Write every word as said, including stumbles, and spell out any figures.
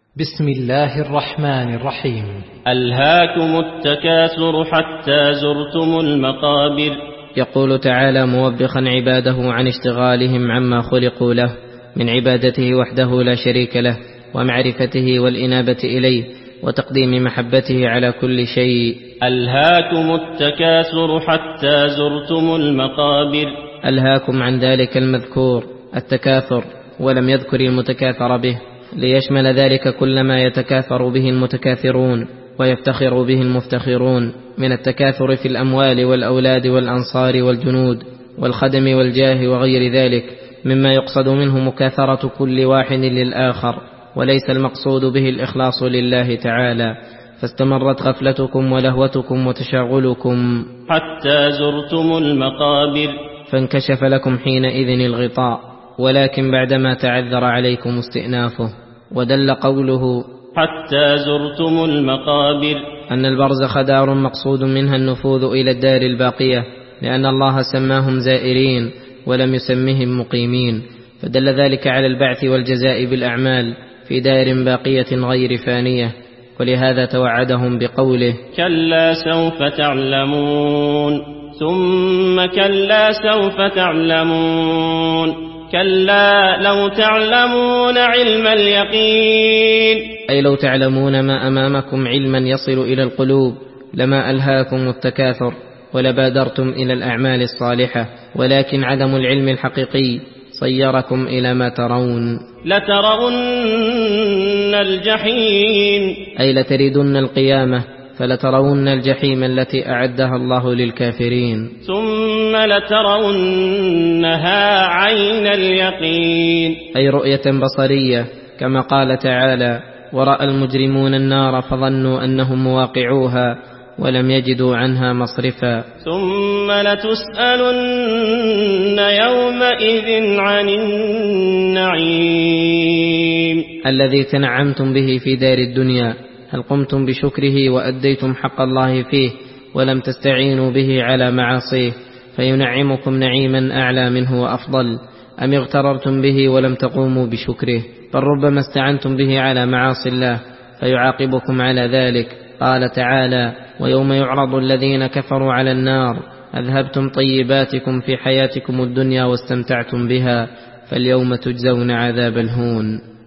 بسم الله الرحمن الرحيم. ألهاكم التكاثر حتى زرتم المقابر. يقول تعالى موبخا عباده عن اشتغالهم عما خلقوا له من عبادته وحده لا شريك له، ومعرفته والإنابة إليه، وتقديم محبته على كل شيء. ألهاكم التكاثر حتى زرتم المقابر. ألهاكم عن ذلك المذكور التكاثر، ولم يذكر المتكاثر به، ليشمل ذلك كل ما يتكاثر به المتكاثرون ويفتخر به المفتخرون من التكاثر في الأموال والأولاد والأنصار والجنود والخدم والجاه وغير ذلك، مما يقصد منه مكاثرة كل واحد للآخر، وليس المقصود به الإخلاص لله تعالى. فاستمرت غفلتكم ولهوتكم وتشاغلكم حتى زرتم المقابر، فانكشف لكم حينئذ الغطاء، ولكن بعدما تعذر عليكم استئنافه. ودل قوله حتى زرتم المقابر أن البرزخ دار مقصود منها النفوذ إلى الدار الباقية، لأن الله سماهم زائرين ولم يسمهم مقيمين، فدل ذلك على البعث والجزاء بالأعمال في دار باقية غير فانية. ولهذا توعدهم بقوله كلا سوف تعلمون ثم كلا سوف تعلمون كلا لو تعلمون علم اليقين، أي لو تعلمون ما أمامكم علما يصل إلى القلوب لما ألهاكم التكاثر ولبادرتم إلى الأعمال الصالحة، ولكن عدم العلم الحقيقي صيركم إلى ما ترون. لترون الجحيم، أي لتردن القيامة، فلترون الجحيم التي أعدها الله للكافرين. ثم لترونها عين اليقين، أي رؤية بصرية، كما قال تعالى ورأى المجرمون النار فظنوا أنهم مواقعوها ولم يجدوا عنها مصرفا. ثم لتسألن يومئذ عن النعيم الذي تنعمتم به في دار الدنيا، هل قمتم بشكره وأديتم حق الله فيه ولم تستعينوا به على معاصيه فينعمكم نعيما أعلى منه وأفضل، أم اغتررتم به ولم تقوموا بشكره؟ بل ربما استعنتم به على معاصي الله فيعاقبكم على ذلك. قال تعالى ويوم يعرض الذين كفروا على النار أذهبتم طيباتكم في حياتكم الدنيا واستمتعتم بها فاليوم تجزون عذاب الهون.